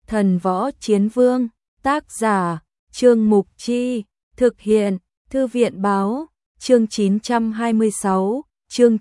Thần Võ Chiến Vương, tác giả, Trương Mục Chi, thực hiện, Thư viện Báo, chương 926, chương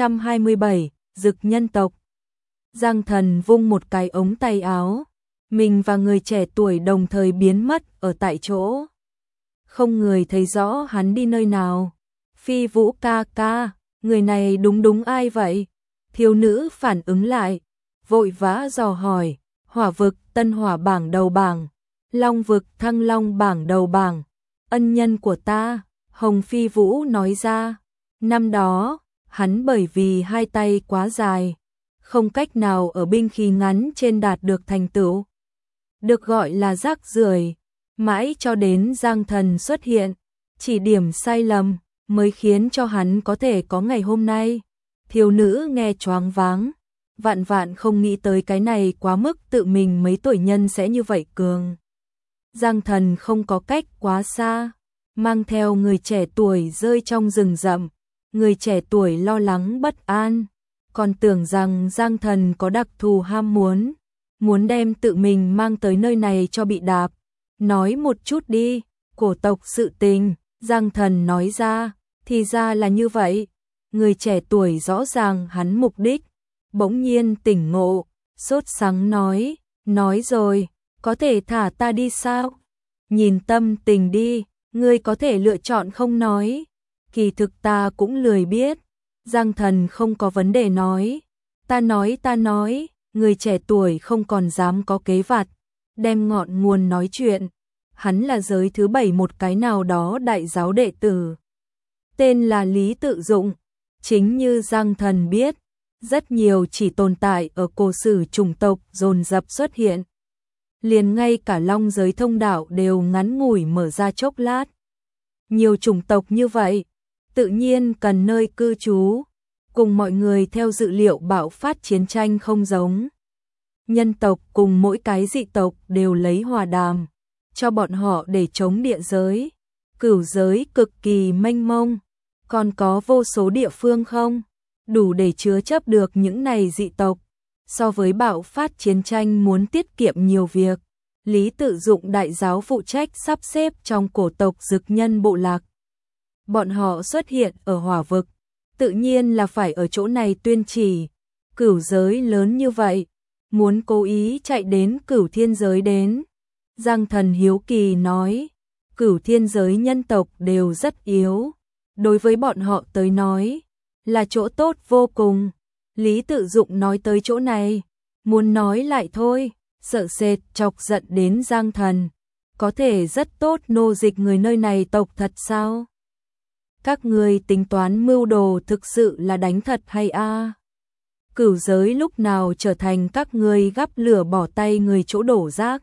927, Dực nhân tộc. Giang Thần vung một cái ống tay áo, mình và người trẻ tuổi đồng thời biến mất ở tại chỗ. Không người thấy rõ hắn đi nơi nào. Phi Vũ ca ca, người này đúng ai vậy? Thiếu nữ phản ứng lại, vội vã dò hỏi. Hỏa vực Tân Hỏa bảng đầu bảng, Long vực Thăng Long bảng đầu bảng, ân nhân của ta. Hồng Phi Vũ nói ra, năm đó, hắn bởi vì hai tay quá dài, không cách nào ở binh khí ngắn trên đạt được thành tựu, được gọi là rác rưởi, mãi cho đến Giang Thần xuất hiện, chỉ điểm sai lầm, mới khiến cho hắn có thể có ngày hôm nay. Thiếu nữ nghe choáng váng, vạn không nghĩ tới cái này quá mức tự mình mấy tuổi nhân sẽ như vậy cường. Giang Thần không có cách quá xa, mang theo người trẻ tuổi rơi trong rừng rậm, người trẻ tuổi lo lắng bất an, còn tưởng rằng Giang Thần có đặc thù ham muốn đem tự mình mang tới nơi này cho bị đạp. Nói một chút đi, cổ tộc sự tình. Giang Thần nói ra, thì ra là như vậy. Người trẻ tuổi rõ ràng hắn mục đích, bỗng nhiên tỉnh ngộ, sốt sắng nói rồi, có thể thả ta đi sao? Nhìn tâm tình đi, ngươi có thể lựa chọn không nói. Kỳ thực ta cũng lười biết. Giang Thần không có vấn đề nói. Ta nói, người trẻ tuổi không còn dám có kế vặt, đem ngọn nguồn nói chuyện. Hắn là giới thứ 7 một cái nào đó đại giáo đệ tử, tên là Lý Tự Dụng. Chính như Giang Thần biết, rất nhiều chỉ tồn tại ở cổ sử chủng tộc dồn dập xuất hiện. Liền ngay cả long giới thông đạo đều ngắn ngủi mở ra chốc lát. Nhiều chủng tộc như vậy, tự nhiên cần nơi cư trú, cùng mọi người theo dự liệu bạo phát chiến tranh không giống. Nhân tộc cùng mỗi cái dị tộc đều lấy hòa đàm, cho bọn họ để chống địa giới. Cửu giới cực kỳ mênh mông, còn có vô số địa phương không đủ để chứa chấp được những này dị tộc. So với bạo phát chiến tranh muốn tiết kiệm nhiều việc, Lý Tự Dụng đại giáo phụ trách sắp xếp trong cổ tộc Dực nhân bộ lạc. Bọn họ xuất hiện ở hỏa vực, tự nhiên là phải ở chỗ này tuyên chỉ. Cửu giới lớn như vậy, muốn cố ý chạy đến Cửu thiên giới đến. Giang Thần hiếu kỳ nói, Cửu thiên giới nhân tộc đều rất yếu, đối với bọn họ tới nói là chỗ tốt vô cùng. Lý Tự Dụng nói tới chỗ này, muốn nói lại thôi, sợ sệt chọc giận đến Giang Thần. Có thể rất tốt nô dịch người nơi này tộc thật sao? Các người tính toán mưu đồ thực sự là đánh thật hay a? Cửu giới lúc nào trở thành các người gắp lửa bỏ tay người chỗ đổ rác?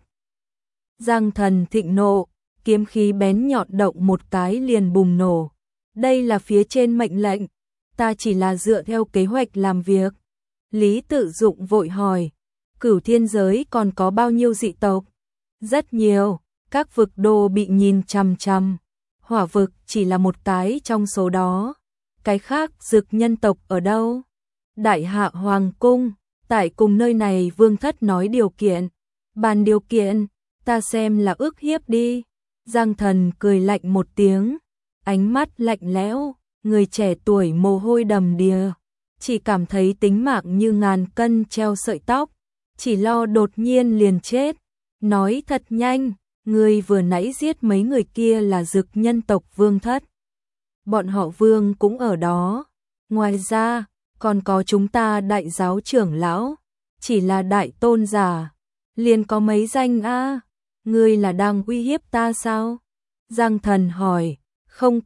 Giang Thần thịnh nộ, kiếm khí bén nhọn động một cái liền bùng nổ. Đây là phía trên mệnh lệnh, ta chỉ là dựa theo kế hoạch làm việc. Lý Tự Dụng vội hỏi, Cửu thiên giới còn có bao nhiêu dị tộc? Rất nhiều, các vực đô bị nhìn chằm chằm. Hỏa vực chỉ là một cái trong số đó. Cái khác Dực nhân tộc ở đâu? Đại Hạ Hoàng cung, tại cùng nơi này vương thất nói điều kiện. Bàn điều kiện, ta xem là ước hiếp đi. Giang Thần cười lạnh một tiếng, ánh mắt lạnh lẽo, người trẻ tuổi mồ hôi đầm đìa, chỉ cảm thấy tính mạng như ngàn cân treo sợi tóc, chỉ lo đột nhiên liền chết. Nói thật nhanh, người vừa nãy giết mấy người kia là Dực nhân tộc vương thất. Bọn họ vương cũng ở đó. Ngoài ra, còn có chúng ta đại giáo trưởng lão, chỉ là đại tôn giả, liền có mấy danh a. Ngươi là đang uy hiếp ta sao? Giang Thần hỏi. Không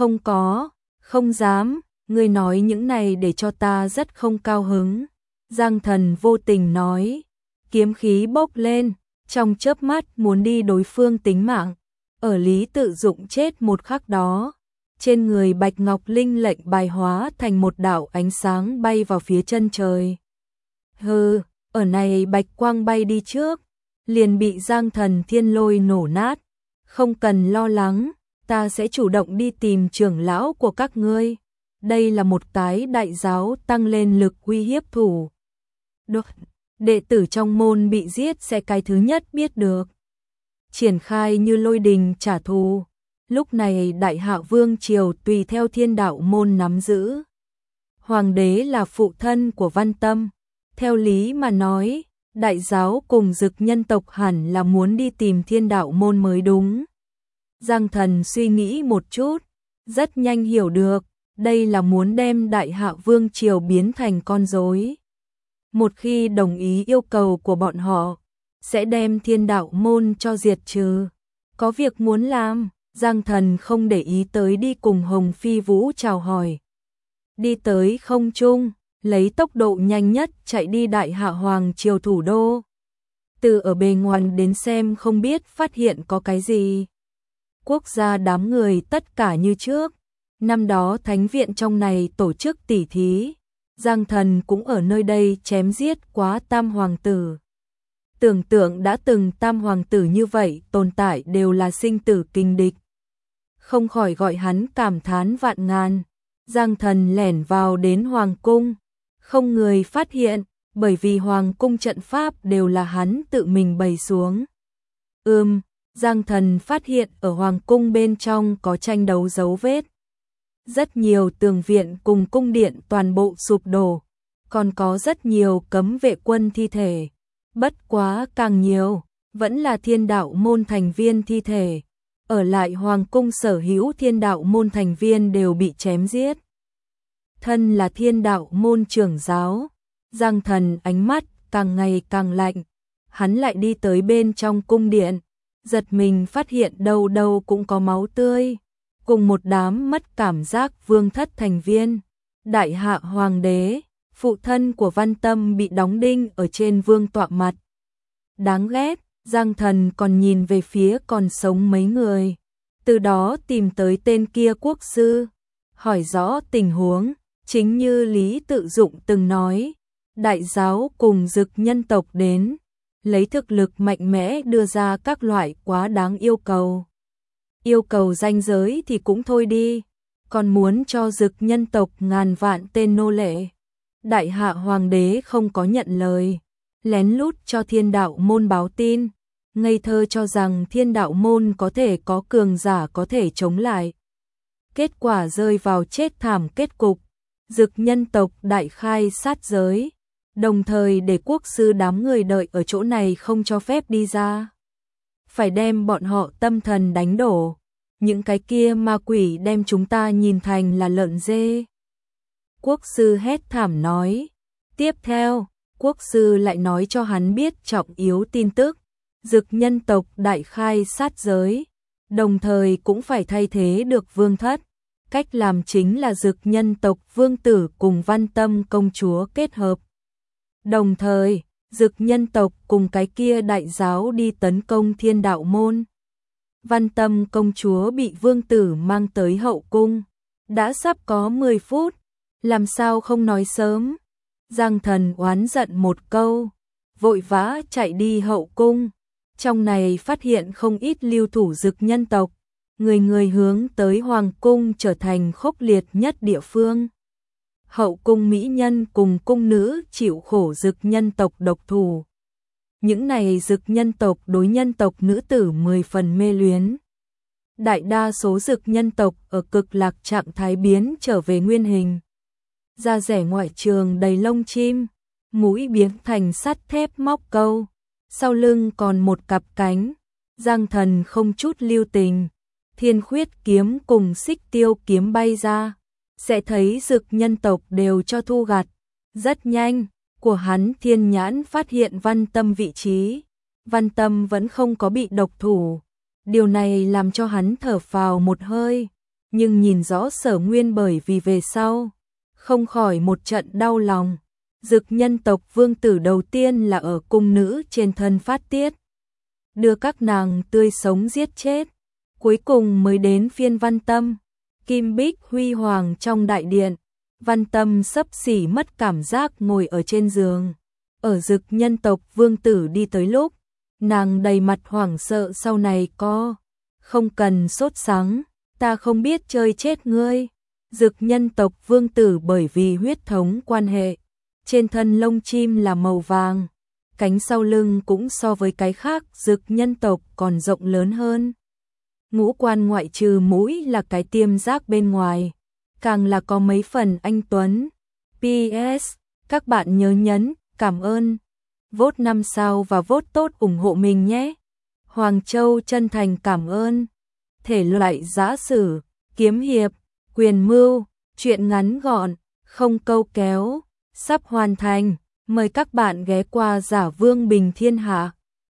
có, không dám, ngươi nói những này để cho ta rất không cao hứng. Giang Thần vô tình nói, kiếm khí bốc lên, trong chớp mắt muốn đi đối phương tính mạng. Ở Lý Tự Dụng chết một khắc đó, trên người Bạch Ngọc Linh lệnh bài hóa thành một đạo ánh sáng bay vào phía chân trời. Hừ, ở này bạch quang bay đi trước, liền bị Giang Thần thiên lôi nổ nát. Không cần lo lắng, ta sẽ chủ động đi tìm trưởng lão của các ngươi. Đây là một cái đại giáo tăng lên lực uy hiếp thủ. đệ tử trong môn bị giết sẽ cái thứ nhất biết được. Triển khai như lôi đình trả thù. Lúc này Đại Hạ Vương triều tùy theo Thiên Đạo môn nắm giữ. Hoàng đế là phụ thân của Văn Tâm. Theo lý mà nói, đại giáo cùng Dực nhân tộc hẳn là muốn đi tìm Thiên Đạo môn mới đúng. Giang Thần suy nghĩ một chút, rất nhanh hiểu được, đây là muốn đem Đại Hạ Vương triều biến thành con rối. Một khi đồng ý yêu cầu của bọn họ, sẽ đem Thiên Đạo môn cho diệt trừ. Có việc muốn làm, Giang Thần không để ý tới đi cùng Hồng Phi Vũ chào hỏi. Đi tới không trung, lấy tốc độ nhanh nhất chạy đi Đại Hạ Hoàng triều thủ đô. Từ ở bề ngoài đến xem không biết phát hiện có cái gì. Quốc gia đám người tất cả như trước. Năm đó thánh viện trong này tổ chức tỉ thí. Giang Thần cũng ở nơi đây chém giết quá tam hoàng tử. Tưởng tượng đã từng tam hoàng tử như vậy tồn tại đều là sinh tử kinh địch. Không khỏi gọi hắn cảm thán vạn ngàn. Giang Thần lẻn vào đến hoàng cung. Không người phát hiện, bởi vì hoàng cung trận pháp đều là hắn tự mình bày xuống. Giang Thần phát hiện ở hoàng cung bên trong có tranh đấu dấu vết. Rất nhiều tường viện cùng cung điện toàn bộ sụp đổ, còn có rất nhiều cấm vệ quân thi thể. Bất quá càng nhiều, vẫn là Thiên Đạo môn thành viên thi thể. Ở lại hoàng cung sở hữu Thiên Đạo môn thành viên đều bị chém giết. Thân là Thiên Đạo môn trưởng giáo, Giang Thần ánh mắt càng ngày càng lạnh. Hắn lại đi tới bên trong cung điện, giật mình phát hiện đâu đâu cũng có máu tươi, cùng một đám mất cảm giác vương thất thành viên. Đại Hạ Hoàng đế, phụ thân của Văn Tâm bị đóng đinh ở trên vương tọa mặt. Đáng ghét, Giang Thần còn nhìn về phía còn sống mấy người. Từ đó tìm tới tên kia quốc sư, hỏi rõ tình huống. Chính như Lý Tự Dụng từng nói, đại giáo cùng Dực nhân tộc đến, lấy thực lực mạnh mẽ đưa ra các loại quá đáng yêu cầu. Yêu cầu ranh giới thì cũng thôi đi, còn muốn cho Dực nhân tộc ngàn vạn tên nô lệ. Đại Hạ Hoàng đế không có nhận lời, lén lút cho Thiên Đạo môn báo tin, ngây thơ cho rằng Thiên Đạo môn có thể có cường giả có thể chống lại. Kết quả rơi vào chết thảm kết cục. Dực nhân tộc đại khai sát giới, đồng thời để quốc sư đám người đợi ở chỗ này không cho phép đi ra. Phải đem bọn họ tâm thần đánh đổ, những cái kia ma quỷ đem chúng ta nhìn thành là lợn dê. Quốc sư hét thảm nói. Tiếp theo, quốc sư lại nói cho hắn biết trọng yếu tin tức. Dực nhân tộc đại khai sát giới, đồng thời cũng phải thay thế được vương thất. Cách làm chính là Dực nhân tộc vương tử cùng Văn Tâm công chúa kết hợp. Đồng thời, Dực nhân tộc cùng cái kia đại giáo đi tấn công Thiên Đạo môn. Văn Tâm công chúa bị vương tử mang tới hậu cung. Đã sắp có 10 phút, làm sao không nói sớm. Giang Thần oán giận một câu, vội vã chạy đi hậu cung. Trong này phát hiện không ít lưu thủ Dực nhân tộc. Người người hướng tới hoàng cung trở thành khốc liệt nhất địa phương. Hậu cung mỹ nhân cùng cung nữ chịu khổ Dực nhân tộc độc thủ. Những này Dực nhân tộc đối nhân tộc nữ tử 10 phần mê luyến. Đại đa số Dực nhân tộc ở cực lạc trạng thái biến trở về nguyên hình. Da rẻ ngoại trường đầy lông chim, mũi biến thành sắt thép móc câu, sau lưng còn một cặp cánh. Giang Thần không chút lưu tình. Thiên khuyết kiếm cùng xích tiêu kiếm bay ra, sẽ thấy Dực nhân tộc đều cho thu gặt. Rất nhanh, của hắn thiên nhãn phát hiện Văn Tâm vị trí. Văn Tâm vẫn không có bị độc thủ. Điều này làm cho hắn thở phào một hơi, nhưng nhìn rõ Sở Nguyên bởi vì về sau, không khỏi một trận đau lòng. Dực nhân tộc vương tử đầu tiên là ở cung nữ trên thân phát tiết, đưa các nàng tươi sống giết chết. Cuối cùng mới đến phiên Văn Tâm. Kim bích huy hoàng trong đại điện, Văn Tâm xấp xỉ mất cảm giác ngồi ở trên giường. Ở Dực nhân tộc vương tử đi tới lúc, nàng đầy mặt hoảng sợ sau này không cần sốt sắng, ta không biết chơi chết ngươi. Dực nhân tộc vương tử bởi vì huyết thống quan hệ, trên thân lông chim là màu vàng, cánh sau lưng cũng so với cái khác dực nhân tộc còn rộng lớn hơn. Ngũ quan ngoại trừ mũi là cái tiêm giác bên ngoài, càng là có mấy phần anh tuấn. PS, các bạn nhớ nhấn cảm ơn, vote 5 sao và vote tốt ủng hộ mình nhé. Hoàng Châu chân thành cảm ơn. Thể loại giã sử, kiếm hiệp, quyền mưu, truyện ngắn gọn, không câu kéo, sắp hoàn thành. Mời các bạn ghé qua Giả Vương Bình Thiên Hạ.